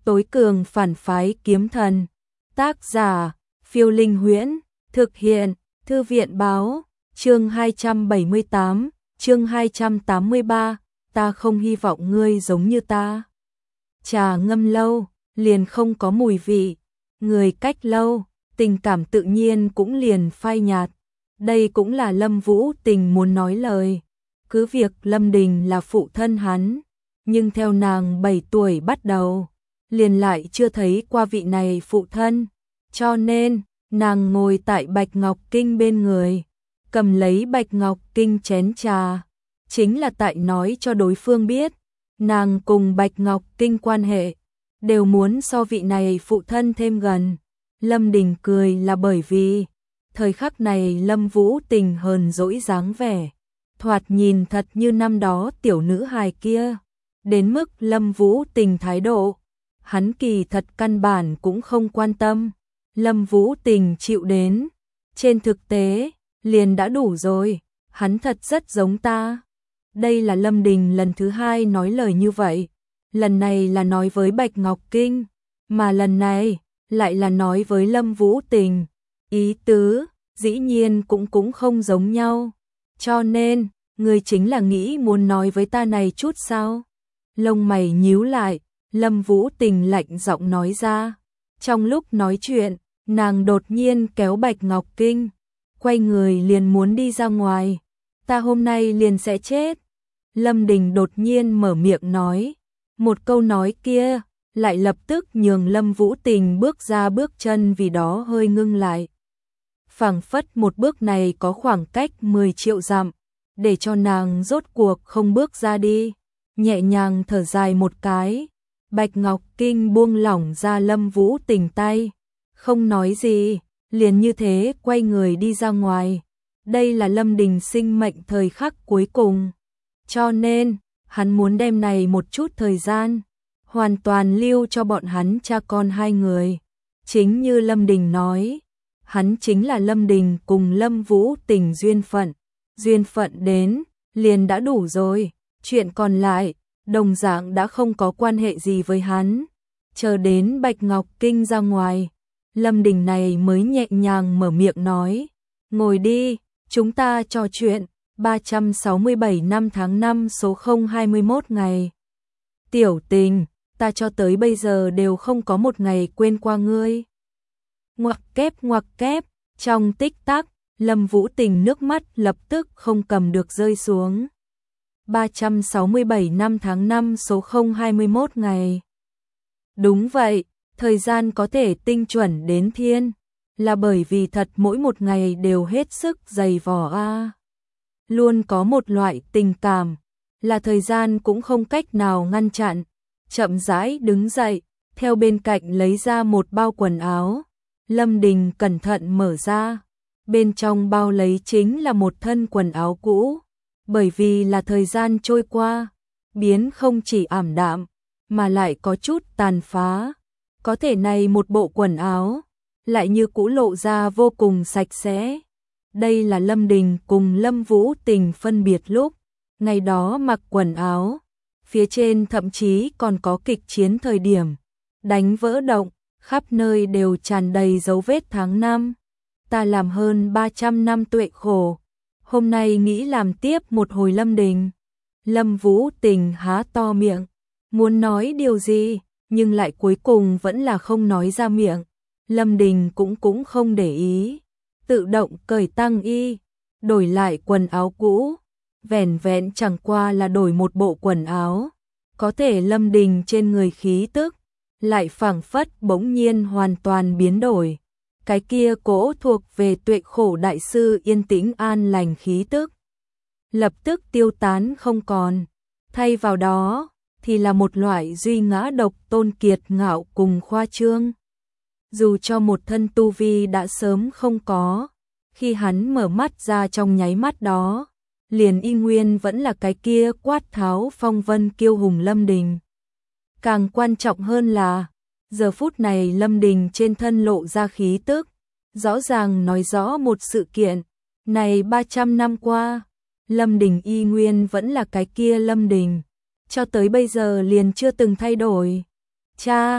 Tối cường phản phái kiếm thần. Tác giả, Phiêu Linh Huyễn. Thực hiện, Thư viện báo. Chương 278, chương 283. Ta không hy vọng ngươi giống như ta. Trà ngâm lâu, liền không có mùi vị. Người cách lâu, tình cảm tự nhiên cũng liền phai nhạt. Đây cũng là Lâm Vũ Tình muốn nói lời. Cứ việc Lâm Đình là phụ thân hắn, nhưng theo nàng 7 tuổi bắt đầu, liền lại chưa thấy qua vị này phụ thân. Cho nên, nàng ngồi tại Bạch Ngọc Kinh bên người, cầm lấy Bạch Ngọc Kinh chén trà. Chính là tại nói cho đối phương biết, nàng cùng Bạch Ngọc Kinh quan hệ, đều muốn so vị này phụ thân thêm gần. Lâm Đình cười là bởi vì, thời khắc này Lâm Vũ Tình hờn dỗi dáng vẻ, thoạt nhìn thật như năm đó tiểu nữ hài kia. Đến mức Lâm Vũ Tình thái độ, hắn kỳ thật căn bản cũng không quan tâm. Lâm Vũ Tình chịu đến, trên thực tế, liền đã đủ rồi, hắn thật rất giống ta. Đây là Lâm Đình lần thứ 2 nói lời như vậy. Lần này là nói với Bạch Ngọc Kinh, mà lần này lại là nói với Lâm Vũ Tình. Ý tứ, dĩ nhiên cũng không giống nhau. Cho nên, ngươi chính là nghĩ muốn nói với ta này chút sao? Lông mày nhíu lại, Lâm Vũ Tình lạnh giọng nói ra. Trong lúc nói chuyện, nàng đột nhiên kéo Bạch Ngọc Kinh, quay người liền muốn đi ra ngoài. Ta hôm nay liền sẽ chết. Lâm Đình đột nhiên mở miệng nói. Một câu nói kia, lại lập tức nhường Lâm Vũ Tình bước ra bước chân vì đó hơi ngưng lại. Phảng phất một bước này có khoảng cách 10 triệu dặm, để cho nàng rốt cuộc không bước ra đi. Nhẹ nhàng thở dài một cái, Bạch Ngọc Kinh buông lỏng ra Lâm Vũ Tình tay, không nói gì, liền như thế quay người đi ra ngoài. Đây là Lâm Đình sinh mệnh thời khắc cuối cùng, cho nên hắn muốn đem này một chút thời gian hoàn toàn lưu cho bọn hắn cha con hai người. Chính như Lâm Đình nói, hắn chính là Lâm Đình cùng Lâm Vũ Tình duyên phận đến liền đã đủ rồi, chuyện còn lại đồng dạng đã không có quan hệ gì với hắn. Chờ đến Bạch Ngọc Kinh ra ngoài, Lâm Đình này mới nhẹ nhàng mở miệng nói, ngồi đi, chúng ta trò chuyện. 367 năm tháng 5 số 021 ngày. Tiểu Tình, ta cho tới bây giờ đều không có một ngày quên qua ngươi. Ngoặc kép, trong tích tắc, Lâm Vũ Tình nước mắt lập tức không cầm được rơi xuống. 367 năm tháng 5 số 021 ngày. Đúng vậy, thời gian có thể tinh chuẩn đến thiên, là bởi vì thật mỗi một ngày đều hết sức dày vò a. Luôn có một loại tình cảm, là thời gian cũng không cách nào ngăn chặn. Chậm rãi đứng dậy, theo bên cạnh lấy ra một bao quần áo. Lâm Đình cẩn thận mở ra, bên trong bao lấy chính là một thân quần áo cũ. Bởi vì là thời gian trôi qua, biến không chỉ ảm đạm, mà lại có chút tàn phá. Có thể này một bộ quần áo, lại như cũ lộ ra vô cùng sạch sẽ. Đây là Lâm Đình cùng Lâm Vũ Tình phân biệt lúc, ngày đó mặc quần áo, phía trên thậm chí còn có kịch chiến thời điểm, đánh vỡ động, khắp nơi đều tràn đầy dấu vết tháng năm. Ta làm hơn 300 năm tuệ khổ, hôm nay nghĩ làm tiếp một hồi. Lâm Đình. Lâm Vũ Tình há to miệng, muốn nói điều gì, nhưng lại cuối cùng vẫn là không nói ra miệng. Lâm Đình cũng không để ý, tự động cởi tăng y, đổi lại quần áo cũ. Vẻn vẹn chẳng qua là đổi một bộ quần áo, có thể Lâm Đình trên người khí tức lại phảng phất bỗng nhiên hoàn toàn biến đổi. Cái kia cỗ thuộc về tuệ khổ đại sư yên tĩnh an lành khí tức, lập tức tiêu tán không còn. Thay vào đó, thì là một loại duy ngã độc tôn kiệt ngạo cùng khoa trương. Dù cho một thân tu vi đã sớm không có, khi hắn mở mắt ra trong nháy mắt đó, liền y nguyên vẫn là cái kia quát tháo phong vân kiêu hùng Lâm Đình. Càng quan trọng hơn là, giờ phút này Lâm Đình trên thân lộ ra khí tức, rõ ràng nói rõ một sự kiện. Này 300 năm qua, Lâm Đình y nguyên vẫn là cái kia Lâm Đình, cho tới bây giờ liền chưa từng thay đổi. Cha,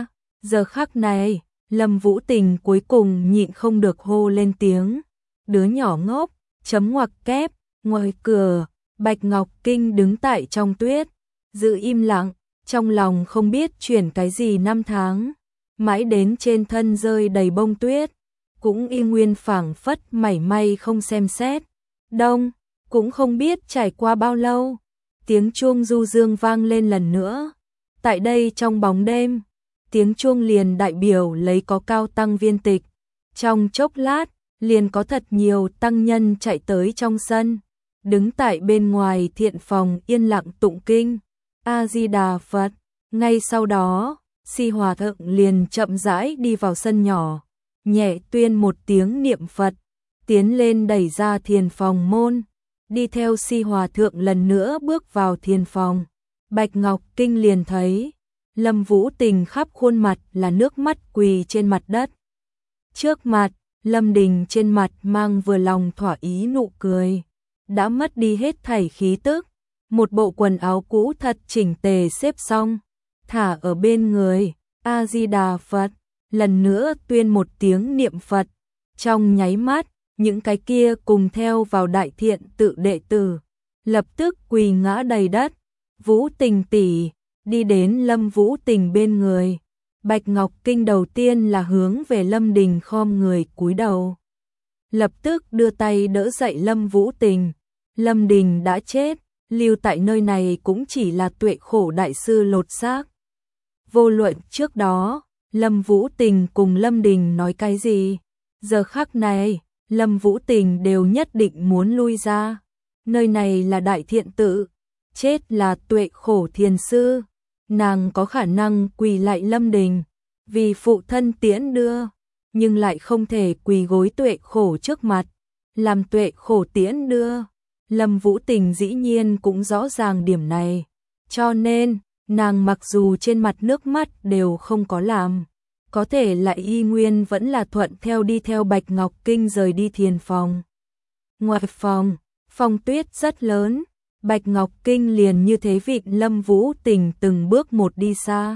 Giờ khắc này, Lâm Vũ Tình cuối cùng nhịn không được hô lên tiếng. Đứa nhỏ ngốc, chấm ngoặc kép, ngoài cửa, Bạch Ngọc Kinh đứng tại trong tuyết, giữ im lặng, trong lòng không biết chuyển cái gì năm tháng, mãi đến trên thân rơi đầy bông tuyết, cũng y nguyên phảng phất mảy may không xem xét. Đông, cũng không biết trải qua bao lâu, tiếng chuông du dương vang lên lần nữa. Tại đây trong bóng đêm, tiếng chuông liền đại biểu lấy có cao tăng viên tịch. Trong chốc lát, liền có thật nhiều tăng nhân chạy tới trong sân, đứng tại bên ngoài thiện phòng yên lặng tụng kinh. A-di-đà Phật. Ngay sau đó, Si Hòa Thượng liền chậm rãi đi vào sân nhỏ, nhẹ tuyên một tiếng niệm Phật, tiến lên đẩy ra thiền phòng môn, đi theo Si Hòa Thượng lần nữa bước vào thiền phòng. Bạch Ngọc Kinh liền thấy Lâm Vũ Tình khắp khuôn mặt là nước mắt quỳ trên mặt đất. Trước mặt, Lâm Đình trên mặt mang vừa lòng thỏa ý nụ cười, đã mất đi hết thảy khí tức, một bộ quần áo cũ thật chỉnh tề xếp xong, thả ở bên người. A-di-đà Phật, lần nữa tuyên một tiếng niệm Phật, trong nháy mắt, những cái kia cùng theo vào đại thiện tự đệ tử, lập tức quỳ ngã đầy đất. Vũ Tình tỷ, đi đến Lâm Vũ Tình bên người. Bạch Ngọc Kinh đầu tiên là hướng về Lâm Đình khom người cúi đầu, lập tức đưa tay đỡ dậy Lâm Vũ Tình. Lâm Đình đã chết, lưu tại nơi này cũng chỉ là Tuệ Khổ đại sư lột xác. Vô luận trước đó, Lâm Vũ Tình cùng Lâm Đình nói cái gì, giờ khắc này, Lâm Vũ Tình đều nhất định muốn lui ra. Nơi này là đại thiện tự, chết là Tuệ Khổ thiền sư, nàng có khả năng quỳ lại Lâm Đình, vì phụ thân tiễn đưa, nhưng lại không thể quỳ gối Tuệ Khổ trước mặt, làm Tuệ Khổ tiễn đưa. Lâm Vũ Tình dĩ nhiên cũng rõ ràng điểm này, cho nên, nàng mặc dù trên mặt nước mắt đều không có làm, có thể lại y nguyên vẫn là thuận theo đi theo Bạch Ngọc Kinh rời đi thiền phòng. Ngoài phòng, phong tuyết rất lớn, Bạch Ngọc Kinh liền như thế vịn Lâm Vũ Tình từng bước một đi xa.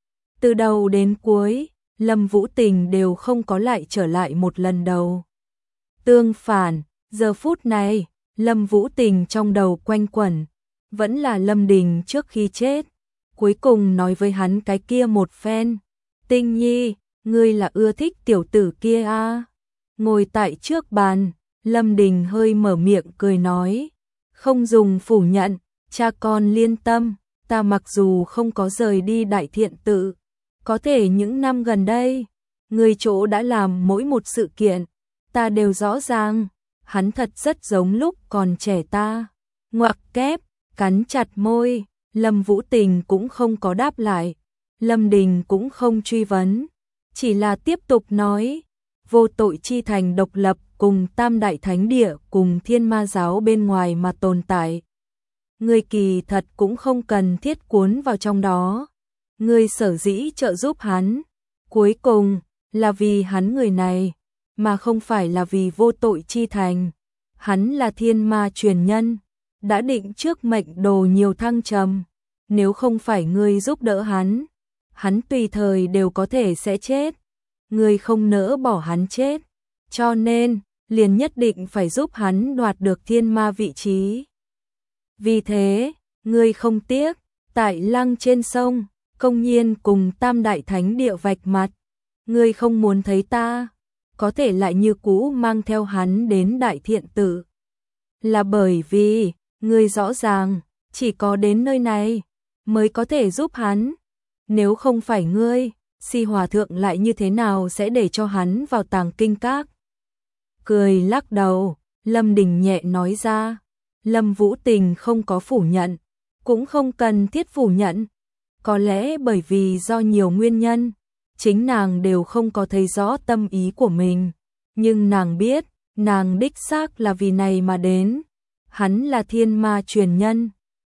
Từ đầu đến cuối, Lâm Vũ Tình đều không có lại trở lại một lần đầu. Tương phản, giờ phút này, Lâm Vũ Tình trong đầu quanh quẩn, vẫn là Lâm Đình trước khi chết, cuối cùng nói với hắn cái kia một phen. Tình nhi, ngươi là ưa thích tiểu tử kia à? Ngồi tại trước bàn, Lâm Đình hơi mở miệng cười nói, không dùng phủ nhận, cha con liên tâm, ta mặc dù không có rời đi đại thiện tự, có thể những năm gần đây, người chỗ đã làm mỗi một sự kiện, ta đều rõ ràng, hắn thật rất giống lúc còn trẻ ta. Ngoặc kép, cắn chặt môi, Lâm Vũ Tình cũng không có đáp lại, Lâm Đình cũng không truy vấn, chỉ là tiếp tục nói, vô tội chi thành độc lập cùng Tam Đại Thánh Địa cùng Thiên Ma Giáo bên ngoài mà tồn tại. Ngươi kỳ thật cũng không cần thiết cuốn vào trong đó. Ngươi sở dĩ trợ giúp hắn, cuối cùng là vì hắn người này, mà không phải là vì vô tội chi thành. Hắn là thiên ma truyền nhân, đã định trước mệnh đồ nhiều thăng trầm. Nếu không phải ngươi giúp đỡ hắn, hắn tùy thời đều có thể sẽ chết. Ngươi không nỡ bỏ hắn chết, cho nên liền nhất định phải giúp hắn đoạt được thiên ma vị trí. Vì thế, ngươi không tiếc, tại lăng trên sông, công nhiên cùng Tam Đại Thánh Địa vạch mặt. Ngươi không muốn thấy ta, có thể lại như cũ mang theo hắn đến đại thiện tự. Là bởi vì, ngươi rõ ràng, chỉ có đến nơi này, mới có thể giúp hắn. Nếu không phải ngươi, Si Hòa Thượng lại như thế nào sẽ để cho hắn vào Tàng Kinh Các? Cười lắc đầu, Lâm Đình nhẹ nói ra. Lâm Vũ Tình không có phủ nhận, cũng không cần thiết phủ nhận. Có lẽ bởi vì do nhiều nguyên nhân, chính nàng đều không có thấy rõ tâm ý của mình. Nhưng nàng biết, nàng đích xác là vì này mà đến. Hắn là thiên ma truyền nhân,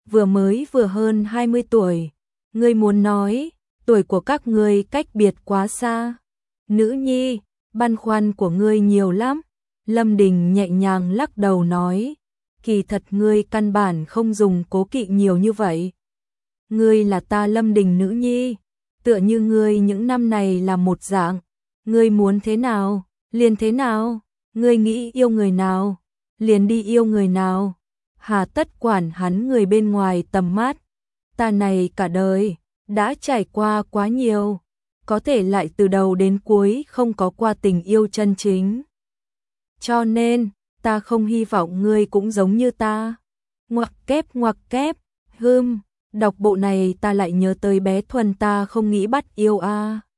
vừa hơn 20 tuổi. Ngươi muốn nói, tuổi của các ngươi cách biệt quá xa. Nữ nhi, băn khoăn của ngươi nhiều lắm. Lâm Đình nhẹ nhàng lắc đầu nói, kỳ thật ngươi căn bản không dùng cố kỵ nhiều như vậy. Ngươi là ta Lâm Đình nữ nhi, tựa như ngươi những năm này là một dạng, ngươi muốn thế nào, liền thế nào, ngươi nghĩ yêu người nào, liền đi yêu người nào, hà tất quản hắn người bên ngoài tầm mắt, ta này cả đời, đã trải qua quá nhiều, có thể lại từ đầu đến cuối không có qua tình yêu chân chính. Cho nên, ta không hy vọng ngươi cũng giống như ta. Ngoặc kép, đọc bộ này ta lại nhớ tới bé Thuần ta không nghĩ bắt yêu a.